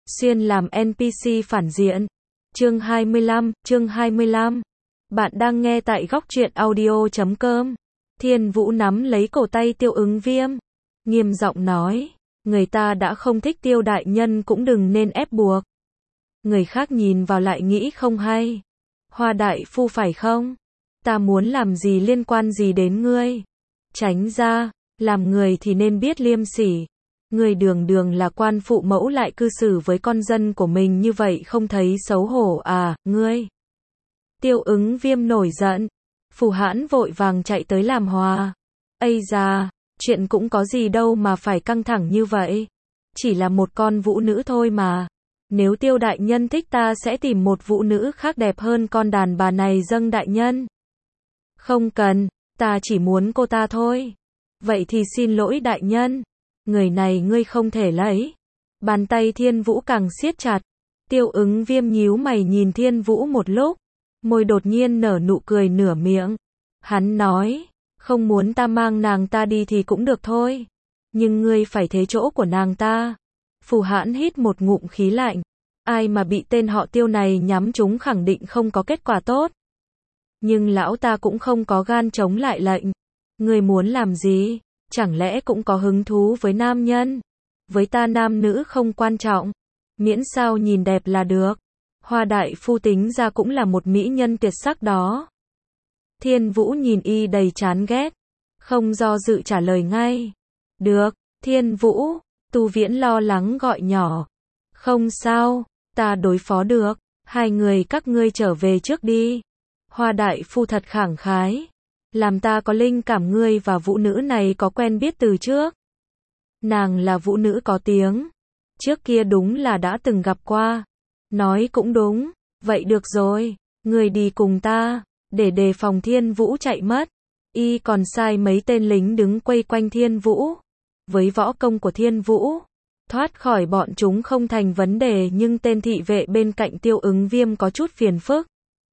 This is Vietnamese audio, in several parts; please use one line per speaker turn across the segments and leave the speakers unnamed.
Xuyên làm NPC phản diện. Chương 25. Bạn đang nghe tại góc truyện audio.com. Thiên Vũ nắm lấy cổ tay Tiêu Ứng Viêm, nghiêm giọng nói, người ta đã không thích Tiêu đại nhân cũng đừng nên ép buộc. Người khác nhìn vào lại nghĩ không hay. Hoa đại phu phải không? Ta muốn làm gì liên quan gì đến ngươi? Tránh ra, làm người thì nên biết liêm sỉ. Người đường đường là quan phụ mẫu lại cư xử với con dân của mình như vậy không thấy xấu hổ à, ngươi? Tiêu Ứng Viêm nổi giận. Phù Hãn vội vàng chạy tới làm hòa. Ây da, chuyện cũng có gì đâu mà phải căng thẳng như vậy. Chỉ là một con vũ nữ thôi mà. Nếu Tiêu đại nhân thích ta sẽ tìm một vũ nữ khác đẹp hơn con đàn bà này dâng đại nhân. Không cần, ta chỉ muốn cô ta thôi. Vậy thì xin lỗi đại nhân. Người này ngươi không thể lấy. Bàn tay Thiên Vũ càng siết chặt. Tiêu Ứng Viêm nhíu mày nhìn Thiên Vũ một lúc. Môi đột nhiên nở nụ cười nửa miệng. Hắn nói, không muốn ta mang nàng ta đi thì cũng được thôi. Nhưng ngươi phải thế chỗ của nàng ta. Phù Hãn hít một ngụm khí lạnh. Ai mà bị tên họ Tiêu này nhắm trúng khẳng định không có kết quả tốt. Nhưng lão ta cũng không có gan chống lại lệnh. Ngươi muốn làm gì? Chẳng lẽ cũng có hứng thú với nam nhân? Với ta nam nữ không quan trọng. Miễn sao nhìn đẹp là được. Hoa đại phu tính ra cũng là một mỹ nhân tuyệt sắc đó. Thiên Vũ nhìn y đầy chán ghét. Không do dự trả lời ngay. Được, Thiên Vũ. Tu Viễn lo lắng gọi nhỏ. Không sao, ta đối phó được. Hai người các ngươi trở về trước đi. Hoa đại phu thật khẳng khái. Làm ta có linh cảm ngươi và vũ nữ này có quen biết từ trước. Nàng là vũ nữ có tiếng. Trước kia đúng là đã từng gặp qua. Nói cũng đúng. Vậy được rồi. Ngươi đi cùng ta. Để đề phòng Thiên Vũ chạy mất. Y còn sai mấy tên lính đứng quây quanh Thiên Vũ. Với võ công của Thiên Vũ, thoát khỏi bọn chúng không thành vấn đề, nhưng tên thị vệ bên cạnh Tiêu Ứng Viêm có chút phiền phức.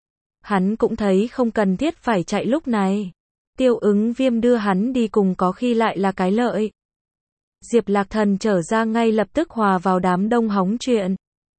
Hắn cũng thấy không cần thiết phải chạy lúc này. Tiêu Ứng Viêm đưa hắn đi cùng có khi lại là cái lợi. Diệp Lạc Thần trở ra ngay lập tức hòa vào đám đông hóng chuyện.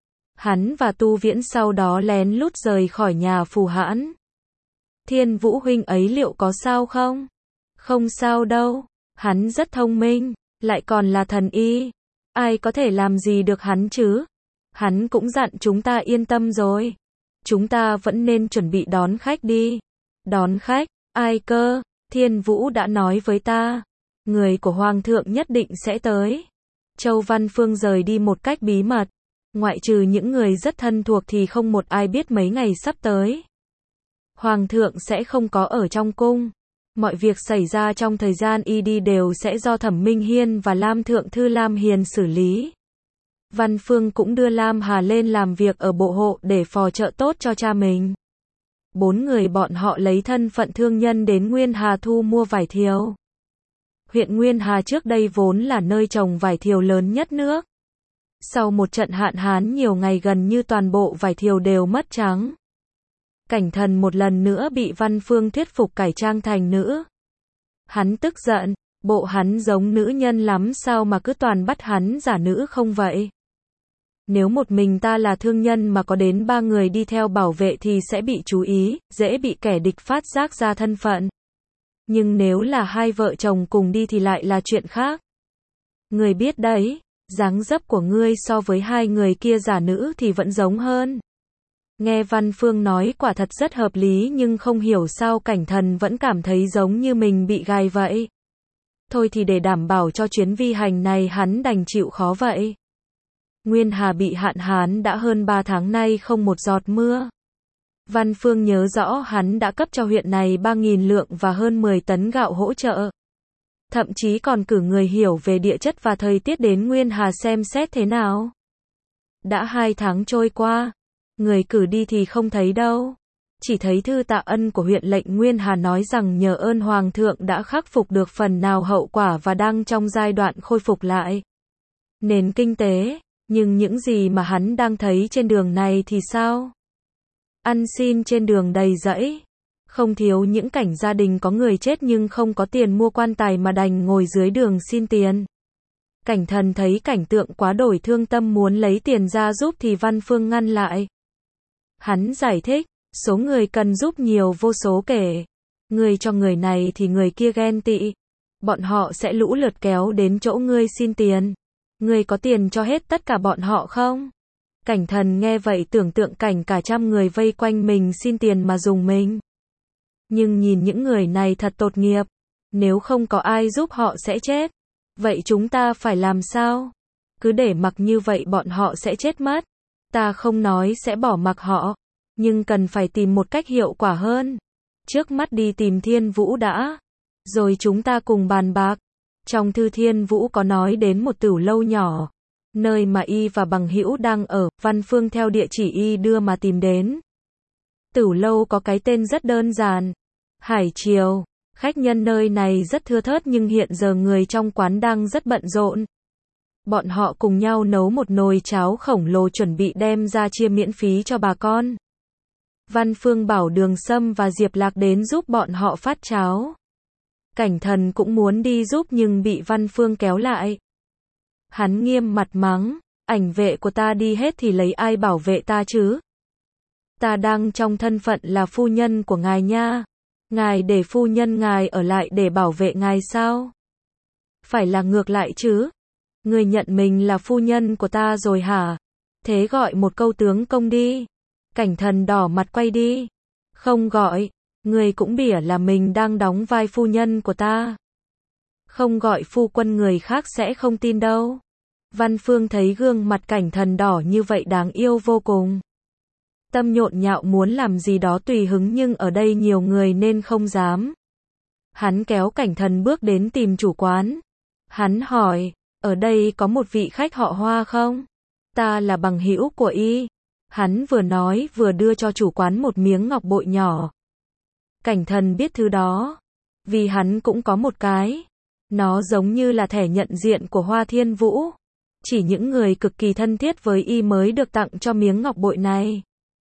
Hắn và Tu Viễn sau đó lén lút rời khỏi nhà Phù Hãn. Thiên Vũ huynh ấy liệu có sao không? Không sao đâu. Hắn rất thông minh, lại còn là thần y. Ai có thể làm gì được hắn chứ? Hắn cũng dặn chúng ta yên tâm rồi. Chúng ta vẫn nên chuẩn bị đón khách đi. Đón khách? Ai cơ? Thiên Vũ đã nói với ta. Người của Hoàng thượng nhất định sẽ tới. Châu Văn Phương rời đi một cách bí mật. Ngoại trừ những người rất thân thuộc thì không một ai biết mấy ngày sắp tới. Hoàng thượng sẽ không có ở trong cung. Mọi việc xảy ra trong thời gian y đi đều sẽ do Thẩm Minh Hiên và Lam Thượng Thư Lam Hiền xử lý. Văn Phương cũng đưa Lam Hà lên làm việc ở bộ hộ để phò trợ tốt cho cha mình. 4 người bọn họ lấy thân phận thương nhân đến Nguyên Hà thu mua vải thiều. Huyện Nguyên Hà trước đây vốn là nơi trồng vải thiều lớn nhất nước. Sau một trận hạn hán nhiều ngày gần như toàn bộ vải thiều đều mất trắng. Cảnh Thần một lần nữa bị Văn Phương thuyết phục cải trang thành nữ. Hắn tức giận, bộ hắn giống nữ nhân lắm sao mà cứ toàn bắt hắn giả nữ không vậy? Nếu một mình ta là thương nhân mà có đến 3 người đi theo bảo vệ thì sẽ bị chú ý, dễ bị kẻ địch phát giác ra thân phận. Nhưng nếu là hai vợ chồng cùng đi thì lại là chuyện khác. Người biết đấy, dáng dấp của ngươi so với hai người kia giả nữ thì vẫn giống hơn. Nghe Văn Phương nói quả thật rất hợp lý, nhưng không hiểu sao Cảnh Thần vẫn cảm thấy giống như mình bị gài vậy. Thôi thì để đảm bảo cho chuyến vi hành này hắn đành chịu khó vậy. Nguyên Hà bị hạn hán đã hơn 3 tháng nay không một giọt mưa. Văn Phương nhớ rõ hắn đã cấp cho huyện này 3.000 lượng và hơn 10 tấn gạo hỗ trợ. Thậm chí còn cử người hiểu về địa chất và thời tiết đến Nguyên Hà xem xét thế nào. Đã 2 tháng trôi qua. Người cử đi thì không thấy đâu. Chỉ thấy thư tạ ân của huyện lệnh Nguyên Hà nói rằng nhờ ơn Hoàng thượng đã khắc phục được phần nào hậu quả và đang trong giai đoạn khôi phục lại nền kinh tế. Nhưng những gì mà hắn đang thấy trên đường này thì sao? Ăn xin trên đường đầy rẫy. Không thiếu những cảnh gia đình có người chết nhưng không có tiền mua quan tài mà đành ngồi dưới đường xin tiền. Cảnh Thần thấy cảnh tượng quá đổi thương tâm muốn lấy tiền ra giúp thì Văn Phương ngăn lại. Hắn giải thích, số người cần giúp nhiều vô số kể. Ngươi cho người này thì người kia ghen tị. Bọn họ sẽ lũ lượt kéo đến chỗ ngươi xin tiền. Ngươi có tiền cho hết tất cả bọn họ không? Cảnh Thần nghe vậy tưởng tượng cảnh cả trăm người vây quanh mình xin tiền mà dùng mình. Nhưng nhìn những người này thật tội nghiệp. Nếu không có ai giúp họ sẽ chết. Vậy chúng ta phải làm sao? Cứ để mặc như vậy bọn họ sẽ chết mất. Ta không nói sẽ bỏ mặc họ. Nhưng cần phải tìm một cách hiệu quả hơn. Trước mắt đi tìm Thiên Vũ đã. Rồi chúng ta cùng bàn bạc. Trong thư Thiên Vũ có nói đến một tửu lâu nhỏ. Nơi mà y và bằng hữu đang ở. Văn Phương theo địa chỉ y đưa mà tìm đến. Tửu lâu có cái tên rất đơn giản. Hải Triều. Khách nhân nơi này rất thưa thớt nhưng hiện giờ người trong quán đang rất bận rộn. Bọn họ cùng nhau nấu một nồi cháo khổng lồ chuẩn bị đem ra chia miễn phí cho bà con. Văn Phương bảo Đường Sâm và Diệp Lạc đến giúp bọn họ phát cháo. Cảnh Thần cũng muốn đi giúp nhưng bị Văn Phương kéo lại. Hắn nghiêm mặt mắng, ảnh vệ của ta đi hết thì lấy ai bảo vệ ta chứ? Ta đang trong thân phận là phu nhân của ngài nha. Ngài để phu nhân ngài ở lại để bảo vệ ngài sao? Phải là ngược lại chứ? Người nhận mình là phu nhân của ta rồi hả? Thế gọi một câu tướng công đi. Cảnh Thần đỏ mặt quay đi. Không gọi, người cũng bỉa là mình đang đóng vai phu nhân của ta. Không gọi phu quân người khác sẽ không tin đâu. Văn Phương thấy gương mặt Cảnh Thần đỏ như vậy đáng yêu vô cùng. Tâm nhộn nhạo muốn làm gì đó tùy hứng nhưng ở đây nhiều người nên không dám. Hắn kéo Cảnh Thần bước đến tìm chủ quán. Hắn hỏi, ở đây có một vị khách họ Hoa không? Ta là bằng hữu của y. Hắn vừa nói vừa đưa cho chủ quán một miếng ngọc bội nhỏ. Cảnh Thần biết thứ đó. Vì hắn cũng có một cái. Nó giống như là thẻ nhận diện của Hoa Thiên Vũ. Chỉ những người cực kỳ thân thiết với y mới được tặng cho miếng ngọc bội này.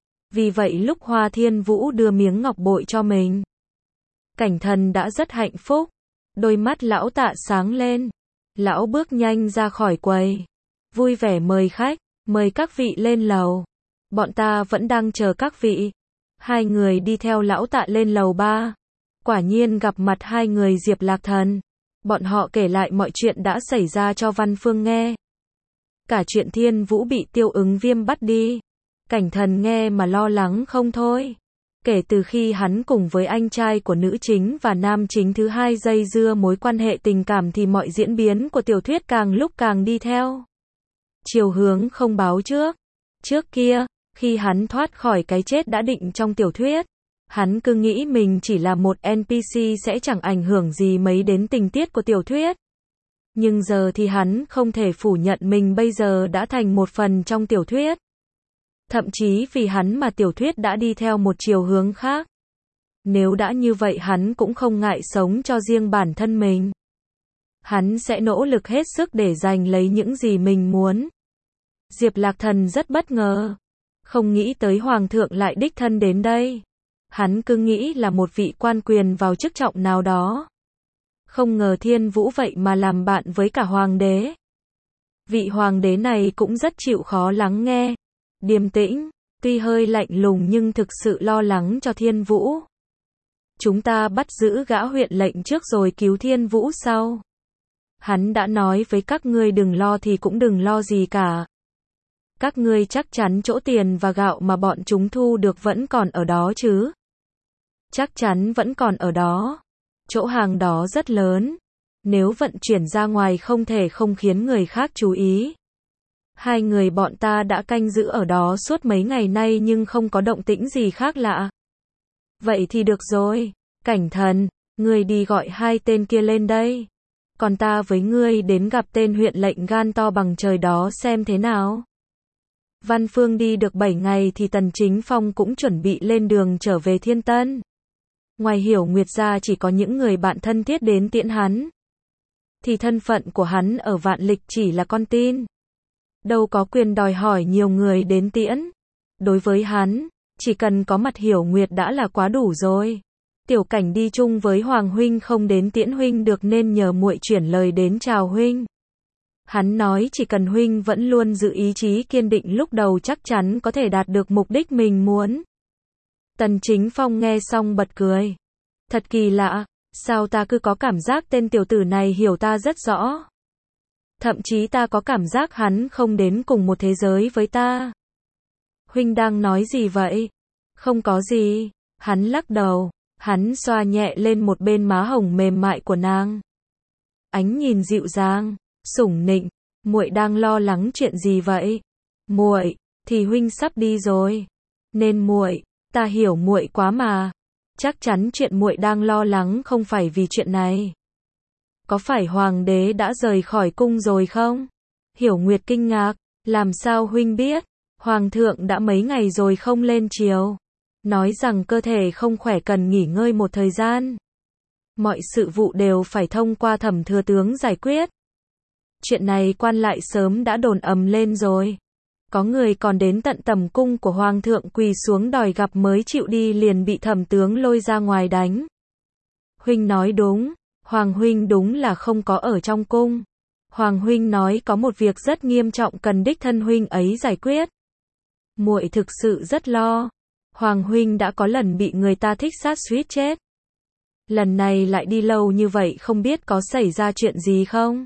Vì vậy lúc Hoa Thiên Vũ đưa miếng ngọc bội cho mình, Cảnh Thần đã rất hạnh phúc. Đôi mắt lão Tạ sáng lên. Lão bước nhanh ra khỏi quầy. Vui vẻ mời khách, mời các vị lên lầu. Bọn ta vẫn đang chờ các vị. Hai người đi theo lão Tạ lên lầu 3. Quả nhiên gặp mặt hai người Diệp Lạc Thần. Bọn họ kể lại mọi chuyện đã xảy ra cho Văn Phương nghe. Cả chuyện Thiên Vũ bị Tiêu Ứng Viêm bắt đi. Cảnh Thần nghe mà lo lắng không thôi. Kể từ khi hắn cùng với anh trai của nữ chính và nam chính thứ hai dây dưa mối quan hệ tình cảm thì mọi diễn biến của tiểu thuyết càng lúc càng đi theo chiều hướng không báo trước. Trước kia, khi hắn thoát khỏi cái chết đã định trong tiểu thuyết, hắn cứ nghĩ mình chỉ là một NPC sẽ chẳng ảnh hưởng gì mấy đến tình tiết của tiểu thuyết. Nhưng giờ thì hắn không thể phủ nhận mình bây giờ đã thành một phần trong tiểu thuyết. Thậm chí vì hắn mà tiểu thuyết đã đi theo một chiều hướng khác. Nếu đã như vậy hắn cũng không ngại sống cho riêng bản thân mình. Hắn sẽ nỗ lực hết sức để giành lấy những gì mình muốn. Diệp Lạc Thần rất bất ngờ. Không nghĩ tới Hoàng thượng lại đích thân đến đây. Hắn cứ nghĩ là một vị quan quyền vào chức trọng nào đó. Không ngờ Thiên Vũ vậy mà làm bạn với cả Hoàng đế. Vị Hoàng đế này cũng rất chịu khó lắng nghe. Điềm tĩnh, tuy hơi lạnh lùng nhưng thực sự lo lắng cho Thiên Vũ. Chúng ta bắt giữ gã huyện lệnh trước rồi cứu Thiên Vũ sau. Hắn đã nói với các ngươi đừng lo thì cũng đừng lo gì cả. Các ngươi chắc chắn chỗ tiền và gạo mà bọn chúng thu được vẫn còn ở đó chứ? Chắc chắn vẫn còn ở đó. Chỗ hàng đó rất lớn. Nếu vận chuyển ra ngoài không thể không khiến người khác chú ý. Hai người bọn ta đã canh giữ ở đó suốt mấy ngày nay nhưng không có động tĩnh gì khác lạ. Vậy thì được rồi. Cảnh Thần, ngươi đi gọi hai tên kia lên đây. Còn ta với ngươi đến gặp tên huyện lệnh gan to bằng trời đó xem thế nào. Văn Phương đi được 7 ngày thì Tần Chính Phong cũng chuẩn bị lên đường trở về Thiên Tân. Ngoài Hiểu Nguyệt ra chỉ có những người bạn thân thiết đến tiễn hắn. Thì thân phận của hắn ở Vạn Lịch chỉ là con tin. Đâu có quyền đòi hỏi nhiều người đến tiễn. Đối với hắn, chỉ cần có mặt Hiểu Nguyệt đã là quá đủ rồi. Tiểu Cảnh đi chung với Hoàng huynh không đến tiễn huynh được nên nhờ muội chuyển lời đến chào huynh. Hắn nói chỉ cần huynh vẫn luôn giữ ý chí kiên định lúc đầu chắc chắn có thể đạt được mục đích mình muốn. Tần Chính Phong nghe xong bật cười. Thật kỳ lạ, sao ta cứ có cảm giác tên tiểu tử này hiểu ta rất rõ. Thậm chí ta có cảm giác hắn không đến cùng một thế giới với ta. Huynh đang nói gì vậy? Không có gì. Hắn lắc đầu, hắn xoa nhẹ lên một bên má hồng mềm mại của nàng. Ánh nhìn dịu dàng, sủng nịnh, muội đang lo lắng chuyện gì vậy? Muội, thì huynh sắp đi rồi. Nên muội, ta hiểu muội quá mà. Chắc chắn chuyện muội đang lo lắng không phải vì chuyện này. Có phải hoàng đế đã rời khỏi cung rồi không? Hiểu Nguyệt kinh ngạc, làm sao huynh biết? Hoàng thượng đã mấy ngày rồi không lên triều. Nói rằng cơ thể không khỏe cần nghỉ ngơi một thời gian. Mọi sự vụ đều phải thông qua Thẩm thừa tướng giải quyết. Chuyện này quan lại sớm đã đồn ầm lên rồi. Có người còn đến tận tầm cung của hoàng thượng quỳ xuống đòi gặp mới chịu đi liền bị Thẩm tướng lôi ra ngoài đánh. Huynh nói đúng, Hoàng huynh đúng là không có ở trong cung. Hoàng huynh nói có một việc rất nghiêm trọng cần đích thân huynh ấy giải quyết. Muội thực sự rất lo. Hoàng huynh đã có lần bị người ta thích sát suýt chết. Lần này lại đi lâu như vậy không biết có xảy ra chuyện gì không?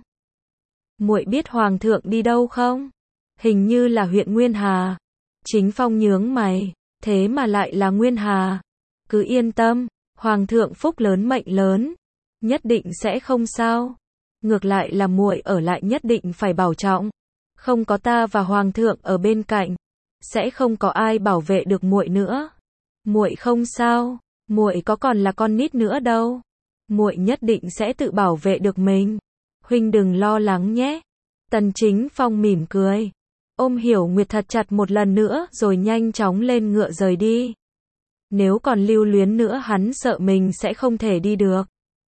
Muội biết hoàng thượng đi đâu không? Hình như là huyện Nguyên Hà. Chính Phong nhướng mày, thế mà lại là Nguyên Hà. Cứ yên tâm, hoàng thượng phúc lớn mệnh lớn, nhất định sẽ không sao. Ngược lại là muội ở lại nhất định phải bảo trọng. Không có ta và hoàng thượng ở bên cạnh, sẽ không có ai bảo vệ được muội nữa. Muội không sao, muội có còn là con nít nữa đâu. Muội nhất định sẽ tự bảo vệ được mình. Huynh đừng lo lắng nhé. Tần Chính Phong mỉm cười, ôm Hiểu Nguyệt thật chặt một lần nữa rồi nhanh chóng lên ngựa rời đi. Nếu còn lưu luyến nữa hắn sợ mình sẽ không thể đi được.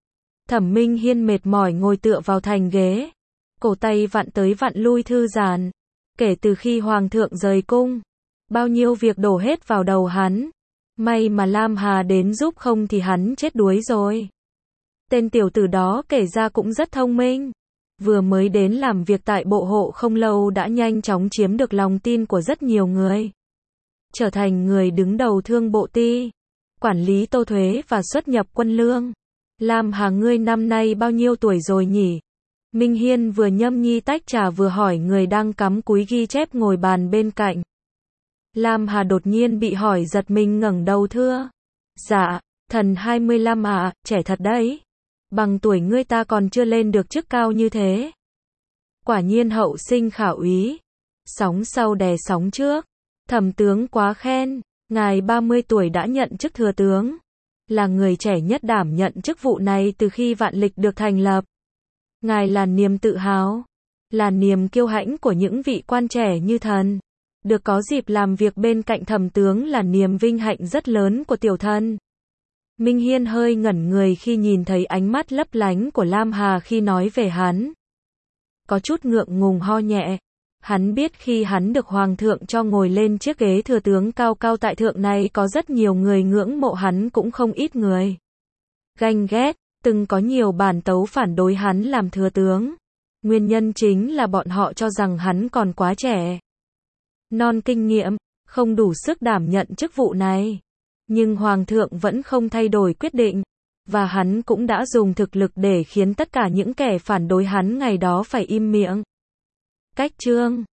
Thẩm Minh Hiên mệt mỏi ngồi tựa vào thành ghế, cổ tay vặn tới vặn lui thư giãn. Kể từ khi hoàng thượng rời cung, bao nhiêu việc đổ hết vào đầu hắn. May mà Lam Hà đến giúp không thì hắn chết đuối rồi. Tên tiểu tử đó kể ra cũng rất thông minh. Vừa mới đến làm việc tại bộ hộ không lâu đã nhanh chóng chiếm được lòng tin của rất nhiều người. Trở thành người đứng đầu thương bộ ty, quản lý tô thuế và xuất nhập quân lương. Lam Hà ngươi năm nay bao nhiêu tuổi rồi nhỉ? Minh Hiên vừa nhâm nhi tách trà vừa hỏi người đang cắm cúi ghi chép ngồi bàn bên cạnh. Lam Hà đột nhiên bị hỏi giật mình ngẩng đầu thưa. Dạ, thần 25 ạ, trẻ thật đấy. Bằng tuổi ngươi ta còn chưa lên được chức cao như thế. Quả nhiên hậu sinh khả úy. Sóng sau đè sóng trước. Thẩm tướng quá khen, ngài 30 tuổi đã nhận chức thừa tướng. Là người trẻ nhất đảm nhận chức vụ này từ khi vạn lịch được thành lập. Ngài là niềm tự hào, là niềm kiêu hãnh của những vị quan trẻ như thần. Được có dịp làm việc bên cạnh thẩm tướng là niềm vinh hạnh rất lớn của tiểu thân. Minh Hiên hơi ngẩn người khi nhìn thấy ánh mắt lấp lánh của Lam Hà khi nói về hắn. Có chút ngượng ngùng ho nhẹ. Hắn biết khi hắn được hoàng thượng cho ngồi lên chiếc ghế thừa tướng cao cao tại thượng này có rất nhiều người ngưỡng mộ hắn cũng không ít người ganh ghét, từng có nhiều bản tấu phản đối hắn làm thừa tướng. Nguyên nhân chính là bọn họ cho rằng hắn còn quá trẻ, non kinh nghiệm, không đủ sức đảm nhận chức vụ này. Nhưng hoàng thượng vẫn không thay đổi quyết định, và hắn cũng đã dùng thực lực để khiến tất cả những kẻ phản đối hắn ngày đó phải im miệng. Cách chương